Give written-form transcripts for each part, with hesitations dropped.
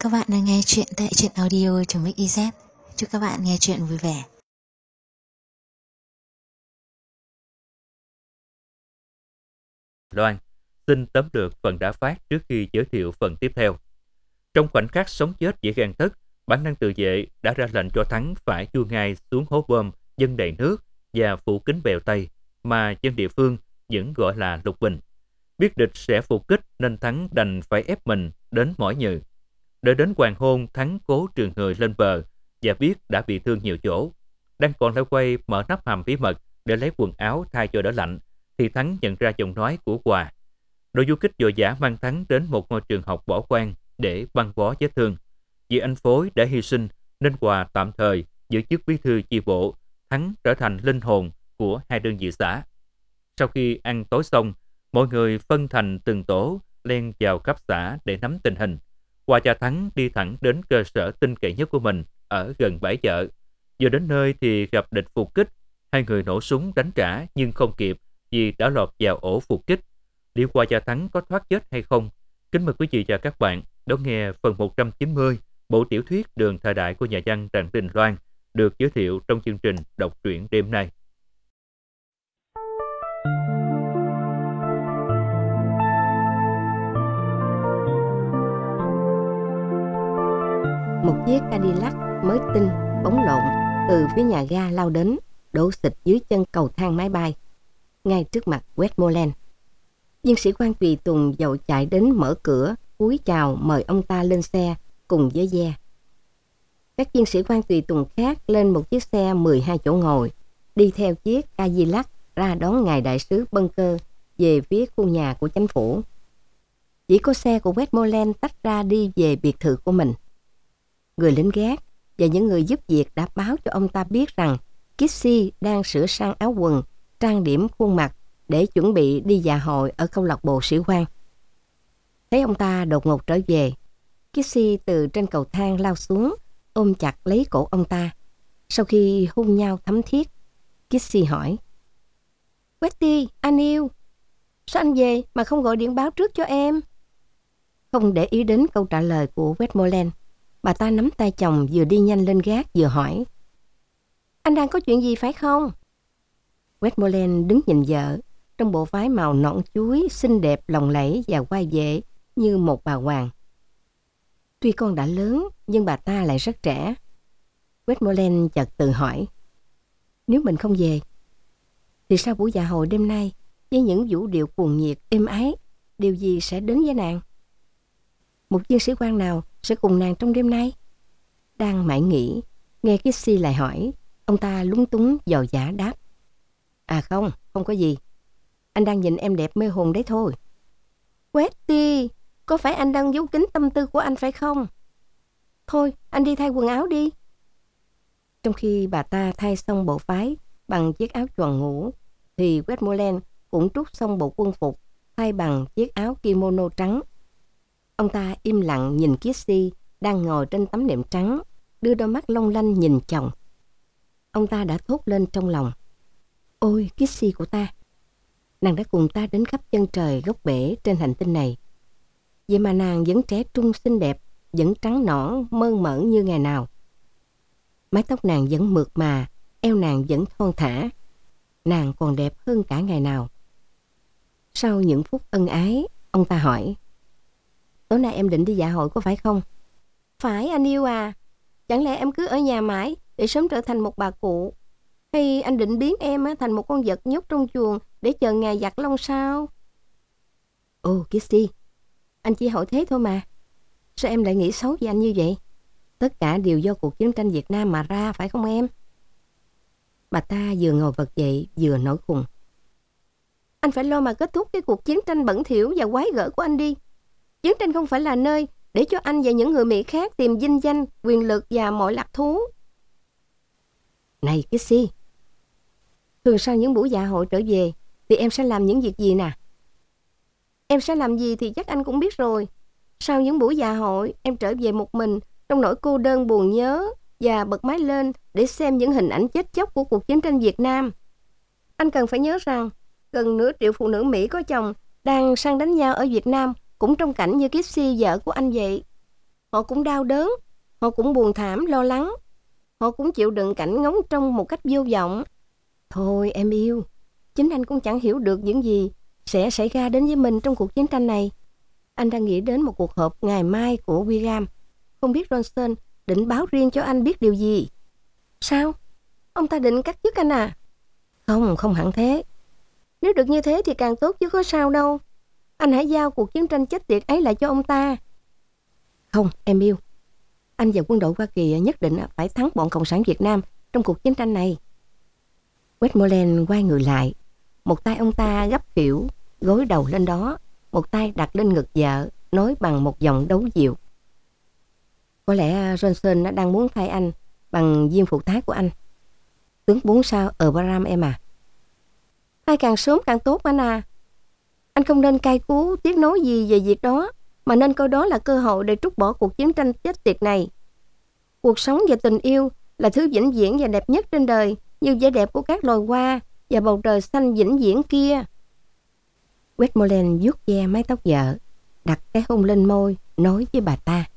Các bạn đang nghe chuyện tại truyện audio.mix.iz. Chúc các bạn nghe chuyện vui vẻ. Loan xin tóm lược phần đã phát trước khi giới thiệu phần tiếp theo. Trong khoảnh khắc sống chết dễ gan tất, bản năng tự vệ đã ra lệnh cho Thắng phải chui ngay xuống hố bom dâng đầy nước và phủ kín bèo Tây mà dân địa phương vẫn gọi là Lục Bình. Biết địch sẽ phục kích nên Thắng đành phải ép mình đến mỏi nhừ. Đợi đến hoàng hôn, Thắng cố trườn người lên bờ và biết đã bị thương nhiều chỗ. Đang còn loay quay mở nắp hầm bí mật để lấy quần áo thay cho đỡ lạnh, thì Thắng nhận ra giọng nói của Hòa. Đội du kích vội vã mang Thắng đến một ngôi trường học bỏ hoang để băng bó vết thương. Vì anh Phối đã hy sinh nên Hòa tạm thời giữ chức bí thư chi bộ, Thắng trở thành linh hồn của hai đơn vị xã. Sau khi ăn tối xong, mọi người phân thành từng tổ len vào cấp xã để nắm tình hình. Hòa và Thắng đi thẳng đến cơ sở tin cậy nhất của mình ở gần bãi chợ. Vừa đến nơi thì gặp địch phục kích. Hai người nổ súng đánh trả nhưng không kịp vì đã lọt vào ổ phục kích. Liệu Hòa và Thắng có thoát chết hay không? Kính mời quý vị và các bạn đón nghe phần 190 bộ tiểu thuyết Đường thời đại của nhà văn Trần Đình Loan được giới thiệu trong chương trình đọc truyện đêm nay. Một chiếc Cadillac mới tinh bóng lộn từ phía nhà ga lao đến, đổ xịch dưới chân cầu thang máy bay ngay trước mặt Westmoreland. Viên sĩ quan tùy tùng vội chạy đến mở cửa, cúi chào mời ông ta lên xe cùng với Ve. Các viên sĩ quan tùy tùng khác lên một chiếc xe 12 chỗ ngồi, đi theo chiếc Cadillac ra đón ngài đại sứ Bunker về phía khu nhà của chính phủ. Chỉ có xe của Westmoreland tách ra đi về biệt thự của mình. Người lính gác và những người giúp việc đã báo cho ông ta biết rằng Kissy đang sửa sang áo quần, trang điểm khuôn mặt để chuẩn bị đi dạ hội ở câu lạc bộ sĩ quan. Thấy ông ta đột ngột trở về, Kissy từ trên cầu thang lao xuống, ôm chặt lấy cổ ông ta. Sau khi hôn nhau thấm thiết, Kissy hỏi: "Westy, anh yêu, sao anh về mà không gọi điện báo trước cho em?" Không để ý đến câu trả lời của Westmoreland, bà ta nắm tay chồng vừa đi nhanh lên gác vừa hỏi: "Anh đang có chuyện gì phải không?" Westmoreland đứng nhìn vợ trong bộ váy màu nõn chuối xinh đẹp lộng lẫy và oai vệ như một bà hoàng. Tuy con đã lớn nhưng bà ta lại rất trẻ. Westmoreland chợt tự hỏi: nếu mình không về thì sau buổi dạ hội đêm nay với những vũ điệu cuồng nhiệt êm ái, điều gì sẽ đến với nàng? Một viên sĩ quan nào sẽ cùng nàng trong đêm nay? Đang mải nghĩ, nghe Kissy lại hỏi, ông ta lúng túng dò dả đáp: "À không có gì. Anh đang nhìn em đẹp mê hồn đấy thôi." "Westy, có phải anh đang giấu kín tâm tư của anh phải không? Thôi, anh đi thay quần áo đi." Trong khi bà ta thay xong bộ váy bằng chiếc áo choàng ngủ, thì Westmoreland cũng trút xong bộ quân phục thay bằng chiếc áo kimono trắng. Ông ta im lặng nhìn Kissy đang ngồi trên tấm nệm trắng, đưa đôi mắt long lanh nhìn chồng. Ông ta đã thốt lên trong lòng: "Ôi Kissy của ta, nàng đã cùng ta đến khắp chân trời góc bể trên hành tinh này. Vậy mà nàng vẫn trẻ trung xinh đẹp, vẫn trắng nõn mơn mởn như ngày nào. Mái tóc nàng vẫn mượt mà, eo nàng vẫn thon thả. Nàng còn đẹp hơn cả ngày nào." Sau những phút ân ái, ông ta hỏi: "Tối nay em định đi dạ hội có phải không?" "Phải anh yêu à. Chẳng lẽ em cứ ở nhà mãi để sớm trở thành một bà cụ? Hay anh định biến em thành một con vật nhốt trong chuồng để chờ ngày giặt lông sao?" "Ồ Kissy, anh chỉ hỏi thế thôi mà. Sao em lại nghĩ xấu về anh như vậy? Tất cả đều do cuộc chiến tranh Việt Nam mà ra, phải không em?" Bà ta vừa ngồi vật dậy vừa nổi khùng: "Anh phải lo mà kết thúc cái cuộc chiến tranh bẩn thỉu và quái gở của anh đi. Chiến tranh không phải là nơi để cho anh và những người Mỹ khác tìm vinh danh, quyền lực và mọi lạc thú." "Này Kissy, thường sau những buổi dạ hội trở về thì em sẽ làm những việc gì nè?" "Em sẽ làm gì thì chắc anh cũng biết rồi. Sau những buổi dạ hội, em trở về một mình trong nỗi cô đơn buồn nhớ và bật máy lên để xem những hình ảnh chết chóc của cuộc chiến tranh Việt Nam. Anh cần phải nhớ rằng gần nửa triệu phụ nữ Mỹ có chồng đang sang đánh nhau ở Việt Nam cũng trong cảnh như Kissy vợ của anh vậy." Họ cũng đau đớn, họ cũng buồn thảm, lo lắng. Họ cũng chịu đựng cảnh ngóng trông một cách vô vọng. Thôi em yêu, chính anh cũng chẳng hiểu được những gì sẽ xảy ra đến với mình trong cuộc chiến tranh này. Anh đang nghĩ đến một cuộc họp ngày mai của Wigram. Không biết Johnson định báo riêng cho anh biết điều gì. Sao? Ông ta định cắt chức anh à? Không hẳn thế. Nếu được như thế thì càng tốt chứ có sao đâu. Anh hãy giao cuộc chiến tranh chết tiệt ấy lại cho ông ta. Không, em yêu. Anh và quân đội Hoa Kỳ nhất định phải thắng bọn Cộng sản Việt Nam trong cuộc chiến tranh này. Westmoreland quay người lại. Một tay ông ta gấp khỉu, gối đầu lên đó. Một tay đặt lên ngực vợ, nói bằng một giọng đấu dịu. Có lẽ Johnson đang muốn thay anh bằng viên phụ tá của anh. Tướng 4 sao Abraham em à. Thay càng sớm càng tốt anh à. Anh không nên cay cú tiếc nối gì về việc đó, mà nên coi đó là cơ hội để trút bỏ cuộc chiến tranh chết tiệt này. Cuộc sống và tình yêu là thứ vĩnh viễn và đẹp nhất trên đời, như vẻ đẹp của các loài hoa và bầu trời xanh vĩnh viễn kia. Westmoreland vuốt ve mái tóc vợ, đặt cái hôn lên môi, nói với bà ta.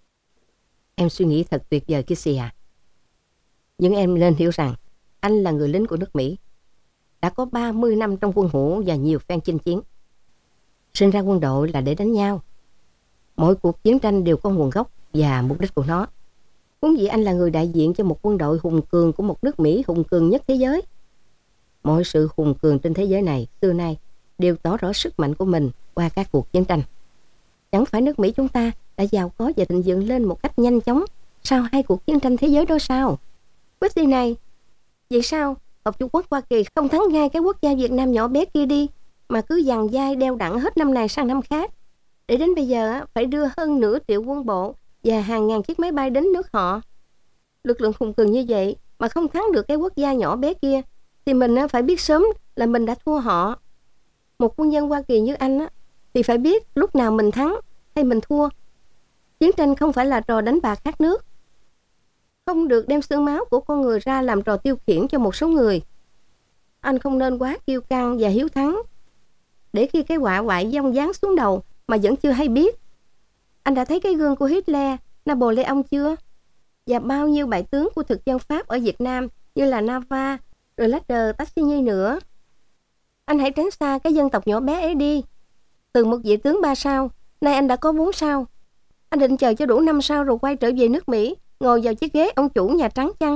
Em suy nghĩ thật tuyệt vời Kissy à. Nhưng em nên hiểu rằng anh là người lính của nước Mỹ, đã có 30 năm trong quân ngũ và nhiều phen chinh chiến. Sinh ra quân đội là để đánh nhau. Mỗi cuộc chiến tranh đều có nguồn gốc và mục đích của nó. Huống gì anh là người đại diện cho một quân đội hùng cường của một nước Mỹ hùng cường nhất thế giới. Mọi sự hùng cường trên thế giới này xưa nay đều tỏ rõ sức mạnh của mình qua các cuộc chiến tranh. Chẳng phải nước Mỹ chúng ta đã giàu có và thịnh vượng lên một cách nhanh chóng sau 2 cuộc chiến tranh thế giới đó sao? Quyết định này, vậy sao Hợp Trung Quốc Hoa Kỳ không thắng ngay cái quốc gia Việt Nam nhỏ bé kia đi, mà cứ dằn dai đeo đẳng hết năm này sang năm khác, để đến bây giờ phải đưa hơn nửa triệu quân bộ và hàng ngàn chiếc máy bay đến nước họ. Lực lượng hùng cường như vậy mà không thắng được cái quốc gia nhỏ bé kia, thì mình phải biết sớm là mình đã thua họ. Một quân nhân Hoa Kỳ như anh thì phải biết lúc nào mình thắng hay mình thua. Chiến tranh không phải là trò đánh bạc khát nước. Không được đem xương máu của con người ra làm trò tiêu khiển cho một số người. Anh không nên quá kiêu căng và hiếu thắng, để khi cái họa hoại giông giáng xuống đầu mà vẫn chưa hay biết. Anh đã thấy cái gương của Hitler, Napoleon chưa? Và bao nhiêu bại tướng của thực dân Pháp ở Việt Nam như là Nava, rồi Lader, Tassigny nữa. Anh hãy tránh xa cái dân tộc nhỏ bé ấy đi. Từ một vị tướng 3 sao, nay anh đã có 4 sao. Anh định chờ cho đủ 5 sao rồi quay trở về nước Mỹ, ngồi vào chiếc ghế ông chủ Nhà Trắng chăng?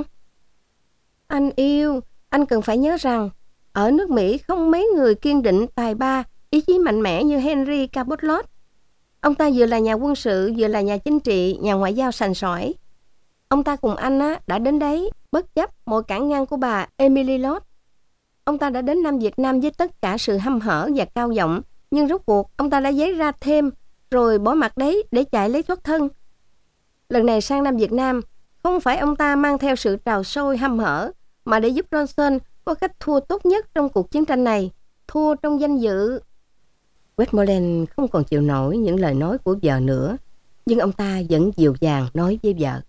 Anh yêu, anh cần phải nhớ rằng ở nước Mỹ không mấy người kiên định, tài ba, ý chí mạnh mẽ như Henry Cabot Lodge. Ông ta vừa là nhà quân sự, vừa là nhà chính trị, nhà ngoại giao sành sỏi. Ông ta cùng anh đã đến đấy, bất chấp mọi cản ngăn của bà Emily Lodge. Ông ta đã đến Nam Việt Nam với tất cả sự hăm hở và cao vọng, nhưng rốt cuộc ông ta đã giấy ra thêm, rồi bỏ mặt đấy để chạy lấy thoát thân. Lần này sang Nam Việt Nam, không phải ông ta mang theo sự trào sôi hăm hở, mà để giúp Johnson có cách thua tốt nhất trong cuộc chiến tranh này, thua trong danh dự. Westmoreland không còn chịu nổi những lời nói của vợ nữa, nhưng ông ta vẫn dịu dàng nói với vợ.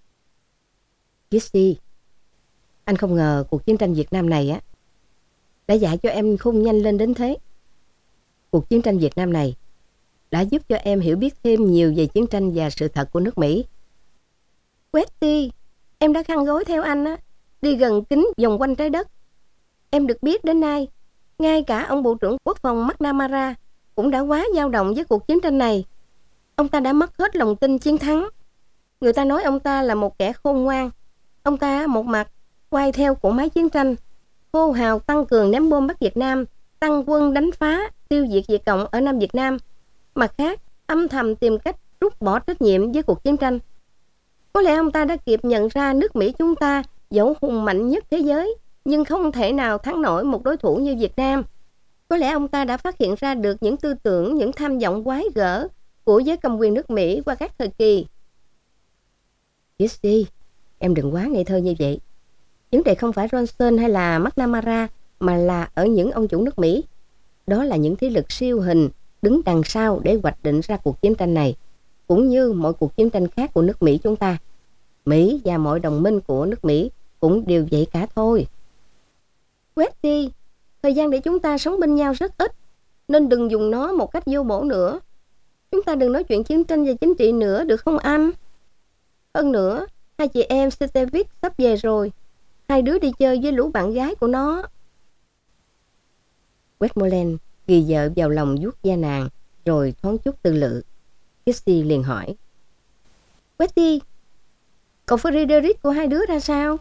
Kissy, anh không ngờ cuộc chiến tranh Việt Nam này đã dạy cho em khôn nhanh lên đến thế. Cuộc chiến tranh Việt Nam này đã giúp cho em hiểu biết thêm nhiều về chiến tranh và sự thật của nước Mỹ. Westy, em đã khăn gối theo anh đi gần kính vòng quanh trái đất. Em được biết đến nay, ngay cả ông Bộ trưởng Quốc phòng McNamara cũng đã quá dao động với cuộc chiến tranh này. Ông ta đã mất hết lòng tin chiến thắng. Người ta nói ông ta là một kẻ khôn ngoan. Ông ta một mặt quay theo cỗ máy chiến tranh, hô hào tăng cường ném bom Bắc Việt Nam, tăng quân đánh phá, tiêu diệt Việt Cộng ở Nam Việt Nam. Mặt khác, âm thầm tìm cách rút bỏ trách nhiệm với cuộc chiến tranh. Có lẽ ông ta đã kịp nhận ra nước Mỹ chúng ta dẫu hùng mạnh nhất thế giới, nhưng không thể nào thắng nổi một đối thủ như Việt Nam. Có lẽ ông ta đã phát hiện ra được những tư tưởng, những tham vọng quái gở của giới cầm quyền nước Mỹ qua các thời kỳ. Kissy, em đừng quá ngây thơ như vậy. Vấn đề không phải Johnson hay là McNamara, mà là ở những ông chủ nước Mỹ. Đó là những thế lực siêu hình đứng đằng sau để hoạch định ra cuộc chiến tranh này, cũng như mọi cuộc chiến tranh khác của nước Mỹ chúng ta. Mỹ và mọi đồng minh của nước Mỹ cũng đều vậy cả thôi. Westy, thời gian để chúng ta sống bên nhau rất ít, nên đừng dùng nó một cách vô bổ nữa. Chúng ta đừng nói chuyện chiến tranh và chính trị nữa được không anh? Hơn nữa, hai chị em Stevic sắp về rồi. Hai đứa đi chơi với lũ bạn gái của nó. Westmoreland ghi vợ vào lòng vuốt da nàng, rồi thoáng chút tư lự. Kissy liền hỏi: Westy, cậu Frederick của hai đứa ra sao?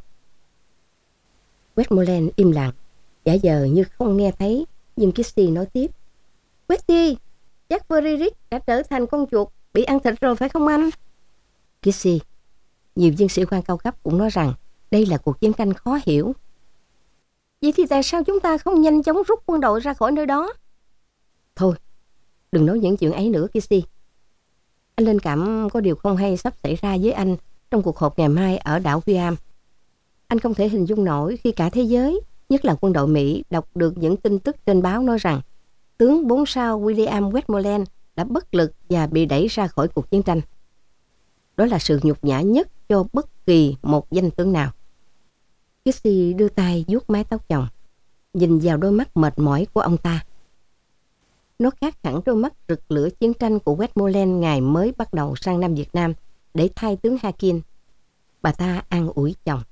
Westmoreland im lặng, giả vờ như không nghe thấy, nhưng Kissy nói tiếp: Westy, chắc Frederick đã trở thành con chuột bị ăn thịt rồi phải không anh? Kissy, nhiều viên sĩ quan cao cấp cũng nói rằng đây là cuộc chiến tranh khó hiểu. Vậy thì tại sao chúng ta không nhanh chóng rút quân đội ra khỏi nơi đó? Thôi, đừng nói những chuyện ấy nữa, Kissy. Anh linh cảm có điều không hay sắp xảy ra với anh trong cuộc họp ngày mai ở đảo Guam. Anh không thể hình dung nổi khi cả thế giới, nhất là quân đội Mỹ, đọc được những tin tức trên báo nói rằng tướng 4 sao William Westmoreland đã bất lực và bị đẩy ra khỏi cuộc chiến tranh. Đó là sự nhục nhã nhất cho bất kỳ một danh tướng nào. Kissy đưa tay vuốt mái tóc chồng, nhìn vào đôi mắt mệt mỏi của ông ta. Nó khác hẳn đôi mắt rực lửa chiến tranh của Westmoreland ngày mới bắt đầu sang Nam Việt Nam để thay tướng Hakin. Bà ta an ủi chồng: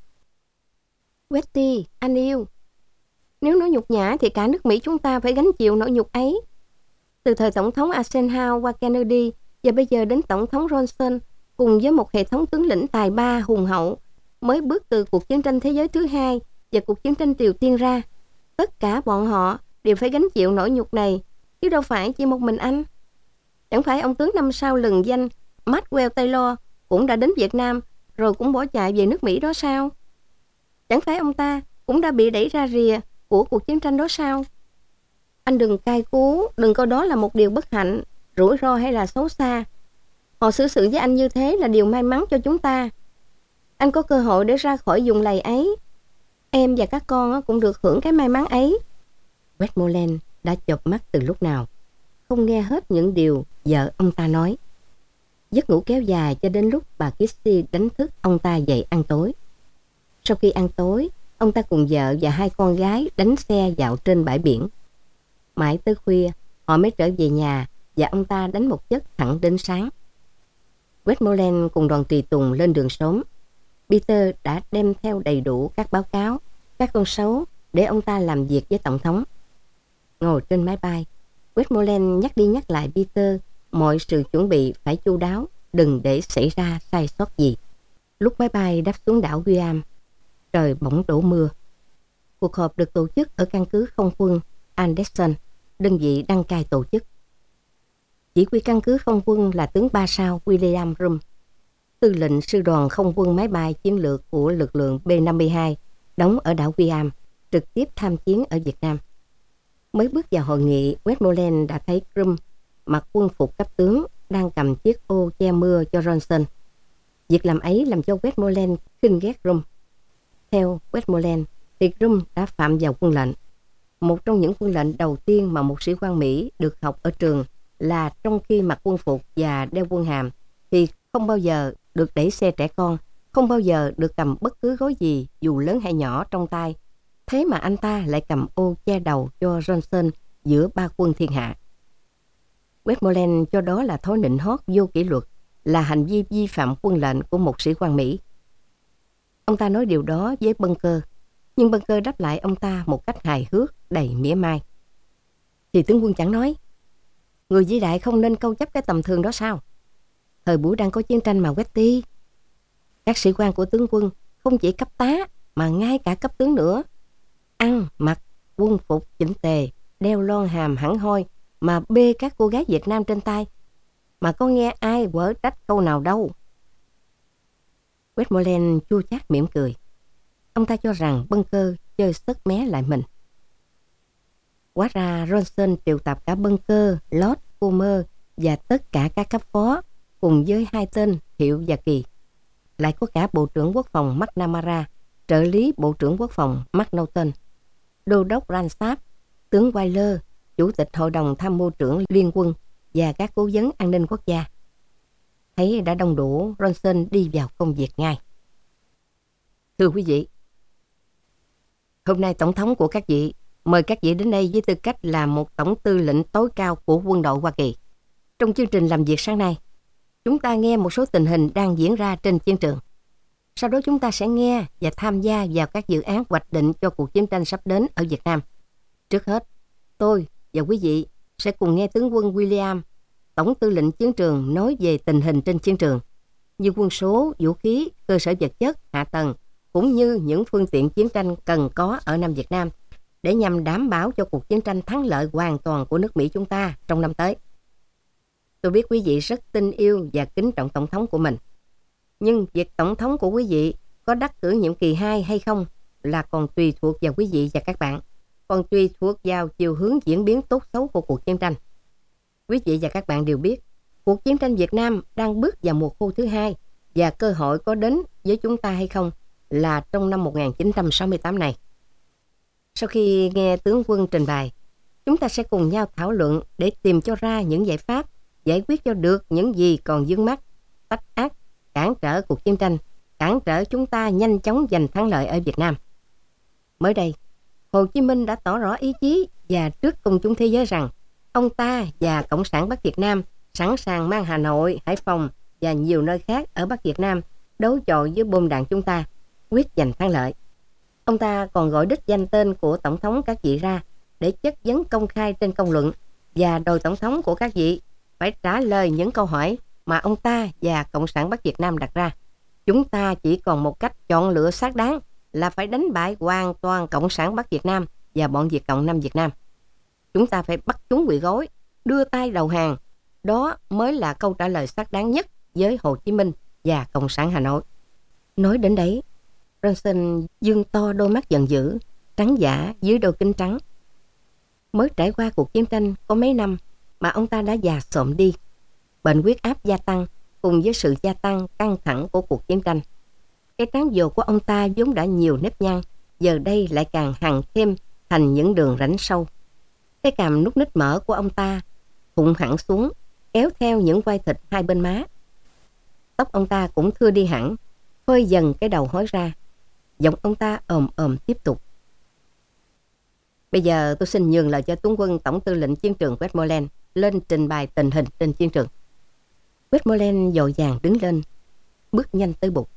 Westy, anh yêu, nếu nói nhục nhã thì cả nước Mỹ chúng ta phải gánh chịu nỗi nhục ấy. Từ thời Tổng thống Eisenhower qua Kennedy và bây giờ đến Tổng thống Johnson, cùng với một hệ thống tướng lĩnh tài ba hùng hậu, mới bước từ cuộc chiến tranh thế giới thứ hai và cuộc chiến tranh Triều Tiên ra. Tất cả bọn họ đều phải gánh chịu nỗi nhục này, chứ đâu phải chỉ một mình anh. Chẳng phải ông tướng 5 sao lừng danh Maxwell Taylor cũng đã đến Việt Nam rồi cũng bỏ chạy về nước Mỹ đó sao? Chẳng phải ông ta cũng đã bị đẩy ra rìa của cuộc chiến tranh đó sao? Anh đừng cay cú, đừng coi đó là một điều bất hạnh, rủi ro hay là xấu xa. Họ xử sự với anh như thế là điều may mắn cho chúng ta. Anh có cơ hội để ra khỏi vùng lầy ấy. Em và các con cũng được hưởng cái may mắn ấy. Westmoreland đã chợp mắt từ lúc nào, không nghe hết những điều vợ ông ta nói. Giấc ngủ kéo dài cho đến lúc bà Kissy đánh thức ông ta dậy ăn tối. Sau khi ăn tối, ông ta cùng vợ và hai con gái đánh xe dạo trên bãi biển. Mãi tới khuya, họ mới trở về nhà và ông ta đánh một giấc thẳng đến sáng. Westmoreland cùng đoàn tùy tùng lên đường sớm. Peter đã đem theo đầy đủ các báo cáo, các con số để ông ta làm việc với Tổng thống. Ngồi trên máy bay, Westmoreland nhắc đi nhắc lại Peter mọi sự chuẩn bị phải chu đáo, đừng để xảy ra sai sót gì. Lúc máy bay đáp xuống đảo Guam, trời bỗng đổ mưa. Cuộc họp được tổ chức ở căn cứ không quân Anderson, đơn vị đăng cai tổ chức. Chỉ huy căn cứ không quân là tướng 3 sao William Rum, tư lệnh sư đoàn không quân máy bay chiến lược của lực lượng B-52 đóng ở đảo Guam, trực tiếp tham chiến ở Việt Nam. Mới bước vào hội nghị, Westmoreland đã thấy Rum mặc quân phục cấp tướng đang cầm chiếc ô che mưa cho Johnson. Việc làm ấy làm cho Westmoreland khinh ghét Rum. Theo Westmoreland thì Rum đã phạm vào quân lệnh. Một trong những quân lệnh đầu tiên mà một sĩ quan Mỹ được học ở trường là trong khi mặc quân phục và đeo quân hàm thì không bao giờ được đẩy xe trẻ con, không bao giờ được cầm bất cứ gói gì dù lớn hay nhỏ trong tay. Thế mà anh ta lại cầm ô che đầu cho Johnson giữa ba quân thiên hạ. Westmoreland cho đó là thói nịnh hót vô kỷ luật, là hành vi vi phạm quân lệnh của một sĩ quan Mỹ. Ông ta nói điều đó với Bunker, nhưng Bunker đáp lại ông ta một cách hài hước, đầy mỉa mai. Thì tướng quân chẳng nói, người vĩ đại không nên câu chấp cái tầm thường đó sao? Thời buổi đang có chiến tranh mà Westy. Các sĩ quan của tướng quân không chỉ cấp tá mà ngay cả cấp tướng nữa. Ăn, mặc, quân phục chỉnh tề, đeo lon hàm hẳn hoi mà bê các cô gái Việt Nam trên tay. Mà có nghe ai quở trách câu nào đâu. Westmoreland chua chát mỉm cười. Ông ta cho rằng Bunker chơi sất mé lại mình. Hóa ra Johnson triệu tập cả Bunker, Lord Comer và tất cả các cấp phó cùng với hai tên Thiệu và Kỳ. Lại có cả Bộ trưởng Quốc phòng McNamara, trợ lý Bộ trưởng Quốc phòng Mark Norton, Đô đốc Ransap, tướng Wyler, Chủ tịch Hội đồng Tham mưu trưởng Liên quân và các cố vấn an ninh quốc gia. Thấy đã đông đủ, Johnson đi vào công việc ngay. Thưa quý vị, hôm nay Tổng thống của các vị mời các vị đến đây với tư cách là một tổng tư lệnh tối cao của quân đội Hoa Kỳ. Trong chương trình làm việc sáng nay, chúng ta nghe một số tình hình đang diễn ra trên chiến trường. Sau đó chúng ta sẽ nghe và tham gia vào các dự án hoạch định cho cuộc chiến tranh sắp đến ở Việt Nam. Trước hết, tôi và quý vị sẽ cùng nghe tướng quân William, Tổng tư lệnh chiến trường, nói về tình hình trên chiến trường, như quân số, vũ khí, cơ sở vật chất, hạ tầng, cũng như những phương tiện chiến tranh cần có ở Nam Việt Nam để nhằm đảm bảo cho cuộc chiến tranh thắng lợi hoàn toàn của nước Mỹ chúng ta trong năm tới. Tôi biết quý vị rất tin yêu và kính trọng Tổng thống của mình. Nhưng việc Tổng thống của quý vị có đắc cử nhiệm kỳ 2 hay không là còn tùy thuộc vào quý vị và các bạn, còn tùy thuộc vào chiều hướng diễn biến tốt xấu của cuộc chiến tranh. Quý vị và các bạn đều biết, cuộc chiến tranh Việt Nam đang bước vào mùa khô thứ 2 và cơ hội có đến với chúng ta hay không là trong năm 1968 này. Sau khi nghe tướng quân trình bày, chúng ta sẽ cùng nhau thảo luận để tìm cho ra những giải pháp giải quyết cho được những gì còn vướng mắc, tách ác, cản trở cuộc chiến tranh, cản trở chúng ta nhanh chóng giành thắng lợi ở Việt Nam. Mới đây, Hồ Chí Minh đã tỏ rõ ý chí và trước công chúng thế giới rằng ông ta và Cộng sản Bắc Việt Nam sẵn sàng mang Hà Nội, Hải Phòng và nhiều nơi khác ở Bắc Việt Nam đấu chọi với bom đạn chúng ta, quyết giành thắng lợi. Ông ta còn gọi đích danh tên của Tổng thống các vị ra để chất vấn công khai trên công luận và đòi Tổng thống của các vị phải trả lời những câu hỏi mà ông ta và Cộng sản Bắc Việt Nam đặt ra. Chúng ta chỉ còn một cách chọn lựa xác đáng là phải đánh bại hoàn toàn Cộng sản Bắc Việt Nam và bọn Việt Cộng Nam Việt Nam. Chúng ta phải bắt chúng quỳ gối, đưa tay đầu hàng. Đó mới là câu trả lời xác đáng nhất với Hồ Chí Minh và Cộng sản Hà Nội. Nói đến đấy, Johnson dương to đôi mắt giận dữ, trắng giả dưới đôi kính trắng. Mới trải qua cuộc chiến tranh có mấy năm mà ông ta đã già xộm đi. Bệnh huyết áp gia tăng cùng với sự gia tăng căng thẳng của cuộc chiến tranh. Cái trán dồ của ông ta vốn đã nhiều nếp nhăn, giờ đây lại càng hằn thêm thành những đường rãnh sâu. Cái cằm nút nít mỡ của ông ta thụn hẳn xuống, kéo theo những vai thịt hai bên má. Tóc ông ta cũng thưa đi hẳn, phơi dần cái đầu hói ra. Giọng ông ta ồm tiếp tục. Bây giờ tôi xin nhường lời cho tướng quân Tổng tư lệnh chiến trường Westmoreland lên trình bày tình hình trên chiến trường. Westmoreland vội vàng đứng lên, bước nhanh tới bục.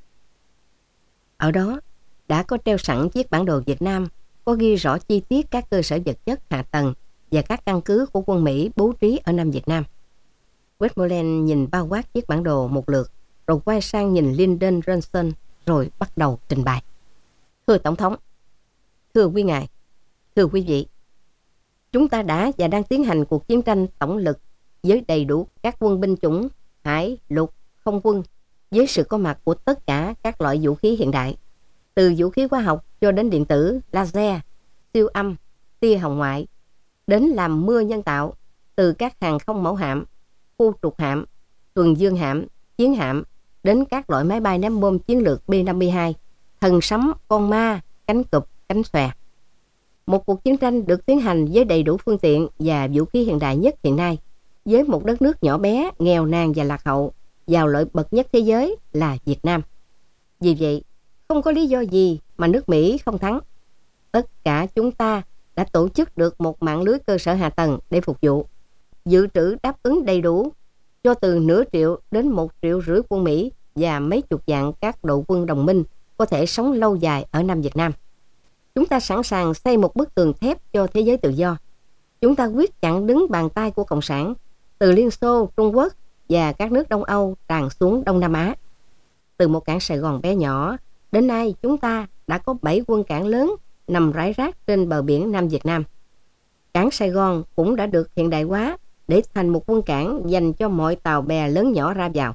Ở đó đã có treo sẵn chiếc bản đồ Việt Nam có ghi rõ chi tiết các cơ sở vật chất, hạ tầng và các căn cứ của quân Mỹ bố trí ở Nam Việt Nam. Westmoreland nhìn bao quát chiếc bản đồ một lượt, rồi quay sang nhìn Lyndon Johnson, rồi bắt đầu trình bày. Thưa Tổng thống, thưa quý ngài, thưa quý vị, chúng ta đã và đang tiến hành cuộc chiến tranh tổng lực với đầy đủ các quân binh chủng, hải, lục, không quân, với sự có mặt của tất cả các loại vũ khí hiện đại, từ vũ khí hóa học cho đến điện tử, laser, siêu âm, tia hồng ngoại, đến làm mưa nhân tạo, từ các hàng không mẫu hạm, khu trục hạm, tuần dương hạm, chiến hạm, đến các loại máy bay ném bom chiến lược B-52, thần sấm, con ma, cánh cụp, cánh xòe. Một cuộc chiến tranh được tiến hành với đầy đủ phương tiện và vũ khí hiện đại nhất hiện nay, với một đất nước nhỏ bé, nghèo nàn và lạc hậu, giàu lợi bậc nhất thế giới là Việt Nam. Vì vậy, không có lý do gì mà nước Mỹ không thắng. Tất cả chúng ta đã tổ chức được một mạng lưới cơ sở hạ tầng để phục vụ, dự trữ đáp ứng đầy đủ cho từ nửa triệu đến 1,5 triệu quân Mỹ và mấy chục vạn các đội quân đồng minh có thể sống lâu dài ở Nam Việt Nam. Chúng ta sẵn sàng xây một bức tường thép cho thế giới tự do. Chúng ta quyết chặn đứng bàn tay của Cộng sản từ Liên Xô, Trung Quốc và các nước Đông Âu tràn xuống Đông Nam Á. Từ một cảng Sài Gòn bé nhỏ, đến nay chúng ta đã có 7 quân cảng lớn nằm rải rác trên bờ biển Nam Việt Nam. Cảng Sài Gòn cũng đã được hiện đại hóa để thành một quân cảng dành cho mọi tàu bè lớn nhỏ ra vào.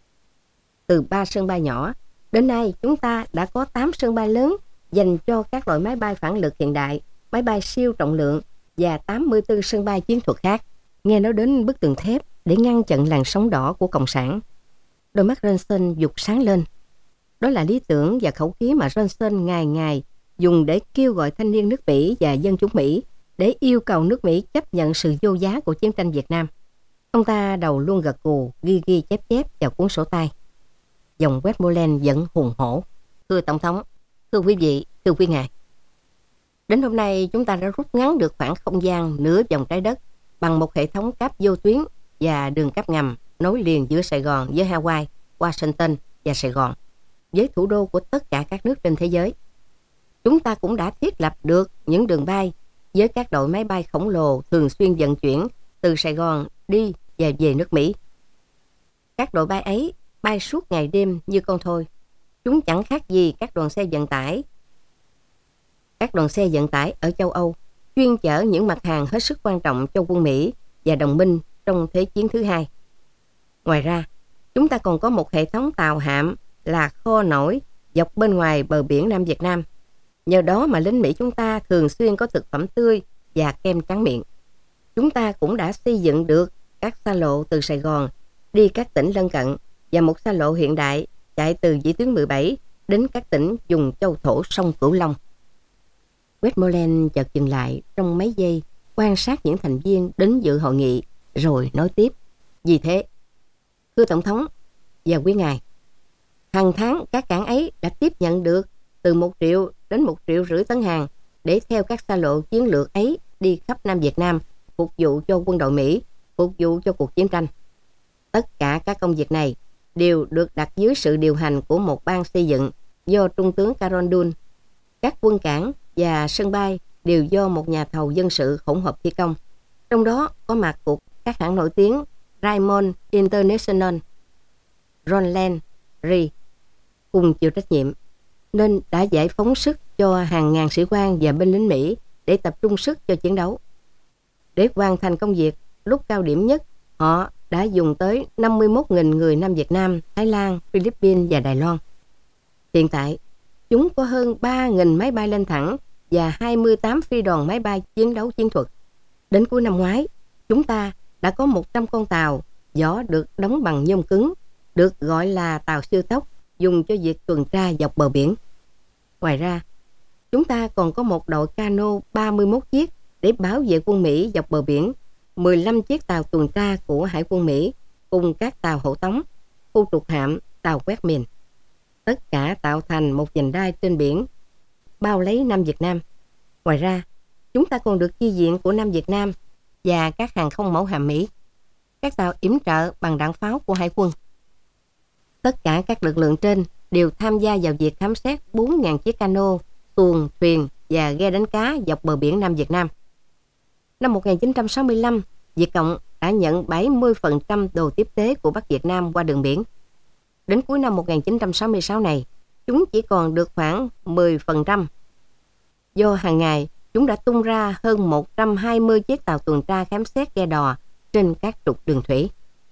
Từ 3 sân bay nhỏ, đến nay chúng ta đã có 8 sân bay lớn dành cho các loại máy bay phản lực hiện đại, máy bay siêu trọng lượng và 84 sân bay chiến thuật khác. Nghe nói đến bức tường thép để ngăn chặn làn sóng đỏ của Cộng sản, đôi mắt Johnson dục sáng lên. Đó là lý tưởng và khẩu khí mà Johnson ngày ngày dùng để kêu gọi thanh niên nước Mỹ và dân chúng Mỹ để yêu cầu nước Mỹ chấp nhận sự vô giá của chiến tranh Việt Nam. Ông ta đầu luôn gật gù, ghi chép vào cuốn sổ tay. Dòng Westmoreland vẫn hùng hổ. Thưa Tổng thống, thưa quý vị, thưa quý ngài, đến hôm nay chúng ta đã rút ngắn được khoảng không gian nửa vòng trái đất bằng một hệ thống cáp vô tuyến và đường cáp ngầm nối liền giữa Sài Gòn với Hawaii, Washington và Sài Gòn, với thủ đô của tất cả các nước trên thế giới. Chúng ta cũng đã thiết lập được những đường bay với các đội máy bay khổng lồ thường xuyên vận chuyển từ Sài Gòn đi và về nước Mỹ. Các đội bay ấy bay suốt ngày đêm như con thoi. Chúng chẳng khác gì các đoàn xe vận tải. Các đoàn xe vận tải ở châu Âu chuyên chở những mặt hàng hết sức quan trọng cho quân Mỹ và đồng minh trong Thế chiến thứ hai. Ngoài ra, chúng ta còn có một hệ thống tàu hạm là kho nổi dọc bên ngoài bờ biển Nam Việt Nam. Nhờ đó mà lính Mỹ chúng ta thường xuyên có thực phẩm tươi và kem tráng miệng. Chúng ta cũng đã xây dựng được các xa lộ từ Sài Gòn đi các tỉnh lân cận và một xa lộ hiện đại chạy từ vĩ tuyến 17 đến các tỉnh vùng châu thổ sông Cửu Long. Westmoreland chợt dừng lại trong mấy giây quan sát những thành viên đến dự hội nghị rồi nói tiếp. Vì thế, thưa Tổng thống và quý ngài, hàng tháng các cảng ấy đã tiếp nhận được từ 1 triệu đến 1,5 triệu tấn hàng để theo các xa lộ chiến lược ấy đi khắp Nam Việt Nam, phục vụ cho quân đội Mỹ, phục vụ cho cuộc chiến tranh. Tất cả các công việc này đều được đặt dưới sự điều hành của một ban xây dựng do Trung tướng Carol Dun. Các quân cảng và sân bay đều do một nhà thầu dân sự hỗn hợp thi công. Trong đó có mặt của các hãng nổi tiếng Raymond International, Ronland Re cùng chịu trách nhiệm, nên đã giải phóng sức cho hàng ngàn sĩ quan và binh lính Mỹ để tập trung sức cho chiến đấu. Để hoàn thành công việc lúc cao điểm nhất, họ đã dùng tới 51.000 người Nam Việt Nam, Thái Lan, Philippines và Đài Loan. Hiện tại, chúng có hơn 3.000 máy bay lên thẳng và 28 phi đoàn máy bay chiến đấu chiến thuật. Đến cuối năm ngoái, chúng ta đã có 100 con tàu vỏ được đóng bằng nhôm cứng, được gọi là tàu siêu tốc, dùng cho việc tuần tra dọc bờ biển. Ngoài ra, chúng ta còn có một đội cano 31 chiếc để bảo vệ quân Mỹ dọc bờ biển, 15 chiếc tàu tuần tra của Hải quân Mỹ, cùng các tàu hộ tống, khu trục hạm, tàu quét mìn. Tất cả tạo thành một vành đai trên biển, bao lấy Nam Việt Nam. Ngoài ra, chúng ta còn được chi viện của Nam Việt Nam và các hàng không mẫu hạm Mỹ, các tàu yểm trợ bằng đạn pháo của Hải quân. Tất cả các lực lượng trên đều tham gia vào việc khám xét 4.000 chiếc cano, xuồng, thuyền và ghe đánh cá dọc bờ biển Nam Việt Nam. Năm 1965, Việt Cộng đã nhận 70% đồ tiếp tế của Bắc Việt Nam qua đường biển. Đến cuối năm 1966 này, chúng chỉ còn được khoảng 10%. Do hàng ngày, chúng đã tung ra hơn 120 chiếc tàu tuần tra khám xét ghe đò trên các trục đường thủy.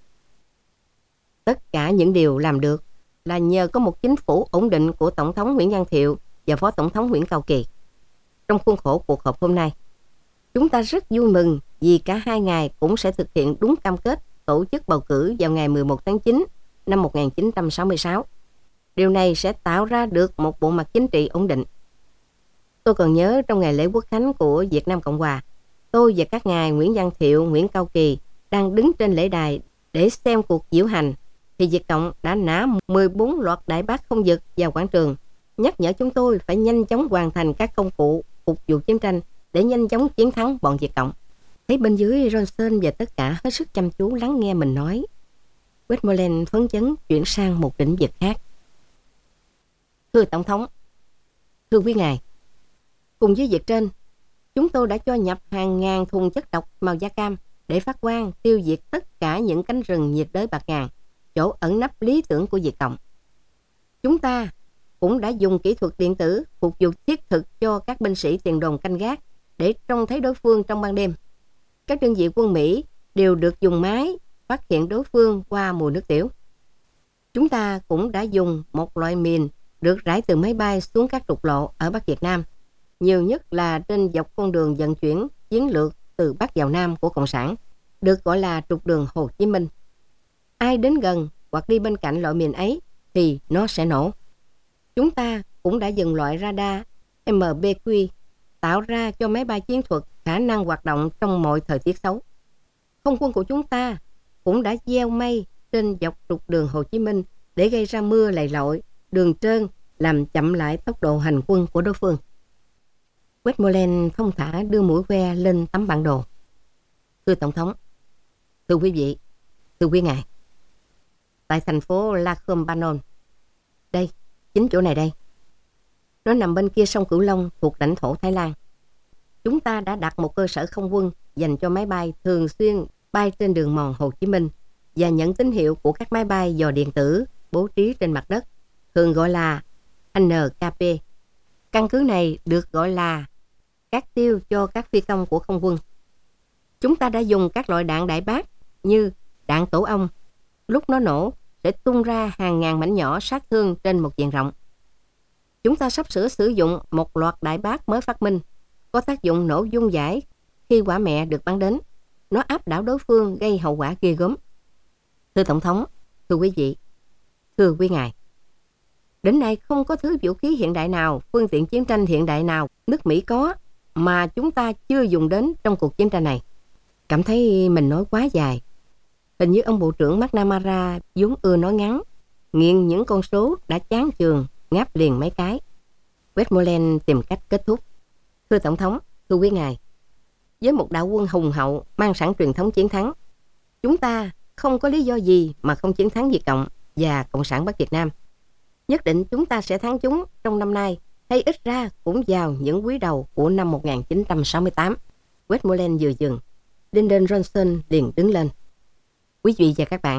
Tất cả những điều làm được là nhờ có một chính phủ ổn định của Tổng thống Nguyễn Văn Thiệu và Phó Tổng thống Nguyễn Cao Kỳ. Trong khuôn khổ cuộc họp hôm nay, chúng ta rất vui mừng vì cả hai ngài cũng sẽ thực hiện đúng cam kết tổ chức bầu cử vào ngày 11 tháng 9 năm 1966. Điều này sẽ tạo ra được một bộ mặt chính trị ổn định. Tôi còn nhớ trong ngày lễ quốc khánh của Việt Nam Cộng Hòa, tôi và các ngài Nguyễn Văn Thiệu, Nguyễn Cao Kỳ đang đứng trên lễ đài để xem cuộc diễu hành, thì Việt Cộng đã nã 14 loạt đại bác không dực vào quảng trường, nhắc nhở chúng tôi phải nhanh chóng hoàn thành các công cụ phục vụ chiến tranh để nhanh chóng chiến thắng bọn Việt Cộng. Thấy bên dưới Johnson và tất cả hết sức chăm chú lắng nghe mình nói, Westmoreland phấn chấn chuyển sang một lĩnh vực khác. Thưa Tổng thống, thưa quý ngài, cùng với việc trên, chúng tôi đã cho nhập hàng ngàn thùng chất độc màu da cam để phát quang tiêu diệt tất cả những cánh rừng nhiệt đới bạc ngàn, chỗ ẩn nấp lý tưởng của Việt Cộng. Chúng ta cũng đã dùng kỹ thuật điện tử phục vụ thiết thực cho các binh sĩ tiền đồn canh gác để trông thấy đối phương trong ban đêm. Các đơn vị quân Mỹ đều được dùng máy phát hiện đối phương qua mùi nước tiểu. Chúng ta cũng đã dùng một loại mìn được rải từ máy bay xuống các trục lộ ở Bắc Việt Nam, nhiều nhất là trên dọc con đường vận chuyển chiến lược từ Bắc vào Nam của Cộng sản, được gọi là trục đường Hồ Chí Minh. Ai đến gần hoặc đi bên cạnh loại mìn ấy thì nó sẽ nổ. Chúng ta cũng đã dùng loại radar MBQ tạo ra cho máy bay chiến thuật khả năng hoạt động trong mọi thời tiết xấu. Không quân của chúng ta cũng đã gieo mây trên dọc trục đường Hồ Chí Minh để gây ra mưa lầy lội, đường trơn, làm chậm lại tốc độ hành quân của đối phương. Westmoreland thông thả đưa mũi que lên tấm bản đồ. Thưa Tổng thống, thưa quý vị, thưa quý ngài. Tại thành phố Lacombanon. Đây, chính chỗ này đây. Nó nằm bên kia sông Cửu Long thuộc lãnh thổ Thái Lan. Chúng ta đã đặt một cơ sở không quân dành cho máy bay thường xuyên bay trên đường mòn Hồ Chí Minh và nhận tín hiệu của các máy bay dò điện tử bố trí trên mặt đất, thường gọi là NKP. Căn cứ này được gọi là các tiêu cho các phi công của không quân. Chúng ta đã dùng các loại đạn đại bác như đạn tổ ong. Lúc nó nổ sẽ tung ra hàng ngàn mảnh nhỏ sát thương trên một diện rộng. Chúng ta sắp sửa sử dụng một loạt đại bác mới phát minh, có tác dụng nổ dung giải khi quả mẹ được bắn đến. Nó áp đảo đối phương gây hậu quả ghê gớm. Thưa Tổng thống, thưa quý vị, thưa quý ngài, đến nay không có thứ vũ khí hiện đại nào, phương tiện chiến tranh hiện đại nào nước Mỹ có mà chúng ta chưa dùng đến trong cuộc chiến tranh này. Cảm thấy mình nói quá dài. Hình như ông Bộ trưởng McNamara vốn ưa nói ngắn, nghiền những con số đã chán chường, ngáp liền mấy cái. Westmoreland tìm cách kết thúc. Thưa Tổng thống, thưa quý ngài, với một đạo quân hùng hậu mang sẵn truyền thống chiến thắng, chúng ta không có lý do gì mà không chiến thắng Việt Cộng và Cộng sản Bắc Việt Nam. Nhất định chúng ta sẽ thắng chúng trong năm nay, hay ít ra cũng vào những quý đầu của năm 1968. Westmoreland vừa dừng, Lyndon Johnson liền đứng lên. Quý vị và các bạn,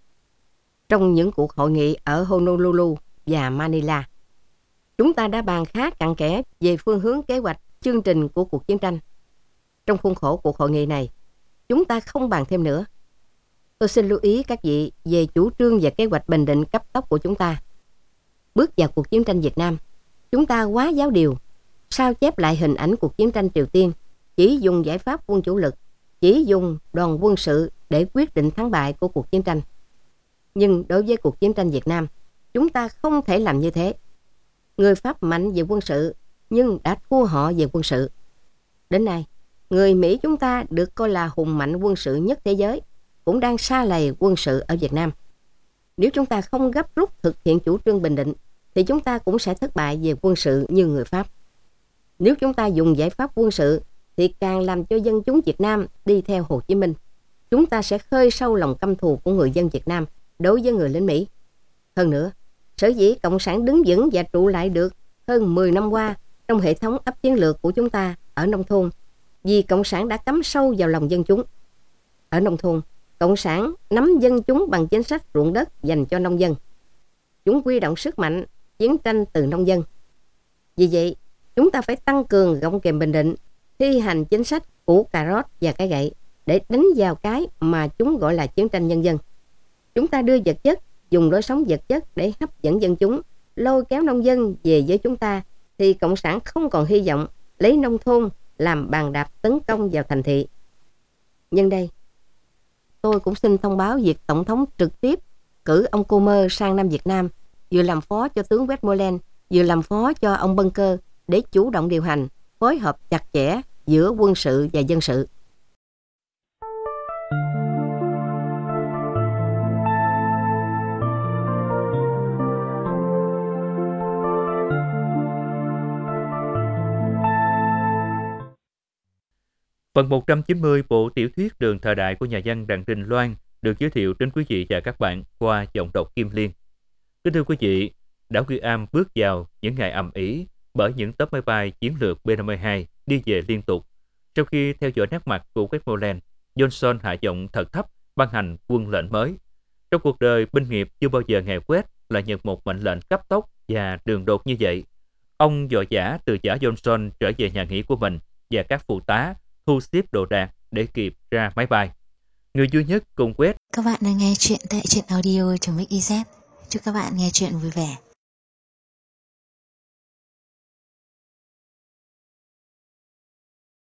trong những cuộc hội nghị ở Honolulu và Manila, chúng ta đã bàn khá cặn kẽ về phương hướng kế hoạch chương trình của cuộc chiến tranh. Trong khuôn khổ cuộc hội nghị này, chúng ta không bàn thêm nữa. Tôi xin lưu ý các vị về chủ trương và kế hoạch bình định cấp tốc của chúng ta. Bước vào cuộc chiến tranh Việt Nam, chúng ta quá giáo điều, sao chép lại hình ảnh cuộc chiến tranh Triều Tiên, chỉ dùng giải pháp quân chủ lực, chỉ dùng đòn quân sự để quyết định thắng bại của cuộc chiến tranh. Nhưng đối với cuộc chiến tranh Việt Nam, chúng ta không thể làm như thế. Người Pháp mạnh về quân sự, nhưng đã thua họ về quân sự. Đến nay, người Mỹ chúng ta được coi là hùng mạnh quân sự nhất thế giới, cũng đang sa lầy quân sự ở Việt Nam. Nếu chúng ta không gấp rút thực hiện chủ trương bình định, thì chúng ta cũng sẽ thất bại về quân sự như người Pháp. Nếu chúng ta dùng giải pháp quân sự, thì càng làm cho dân chúng Việt Nam đi theo Hồ Chí Minh. Chúng ta sẽ khơi sâu lòng căm thù của người dân Việt Nam đối với người lính Mỹ. Hơn nữa, sở dĩ Cộng sản đứng vững và trụ lại được hơn 10 năm qua trong hệ thống ấp chiến lược của chúng ta ở nông thôn, vì Cộng sản đã cắm sâu vào lòng dân chúng. Ở nông thôn, Cộng sản nắm dân chúng bằng chính sách ruộng đất dành cho nông dân. Chúng huy động sức mạnh, chiến tranh từ nông dân. Vì vậy, chúng ta phải tăng cường gọng kềm bình định, thi hành chính sách củ cà rốt và cái gậy để đánh vào cái mà chúng gọi là chiến tranh nhân dân. Chúng ta đưa vật chất, dùng lối sống vật chất để hấp dẫn dân chúng, lôi kéo nông dân về với chúng ta, thì Cộng sản không còn hy vọng lấy nông thôn làm bàn đạp tấn công vào thành thị. Nhân đây, tôi cũng xin thông báo việc Tổng thống trực tiếp cử ông Comer sang Nam Việt Nam, vừa làm phó cho tướng Westmoreland, vừa làm phó cho ông Bunker để chủ động điều hành, phối hợp chặt chẽ giữa quân sự và dân sự. Phần 190 bộ tiểu thuyết Đường thời đại của nhà văn Đặng Đình Loan được giới thiệu đến quý vị và các bạn qua giọng đọc Kim Liên. Kính thưa quý vị, đảo Guam bước vào những ngày ầm ĩ bởi những tấm máy bay chiến lược B-52 đi về liên tục. Sau khi theo dõi nét mặt của Westmoreland, Johnson hạ giọng thật thấp ban hành quân lệnh mới. Trong cuộc đời binh nghiệp chưa bao giờ ngài West lại nhận một mệnh lệnh cấp tốc và đường đột như vậy. Ông vội vã từ giả Johnson trở về nhà nghỉ của mình và các phụ tá thu xếp đồ đạc để kịp ra máy bay. Người duy nhất cùng West. Các bạn đang nghe chuyện tại truyện audio.mix.iz. Chúc các bạn nghe chuyện vui vẻ.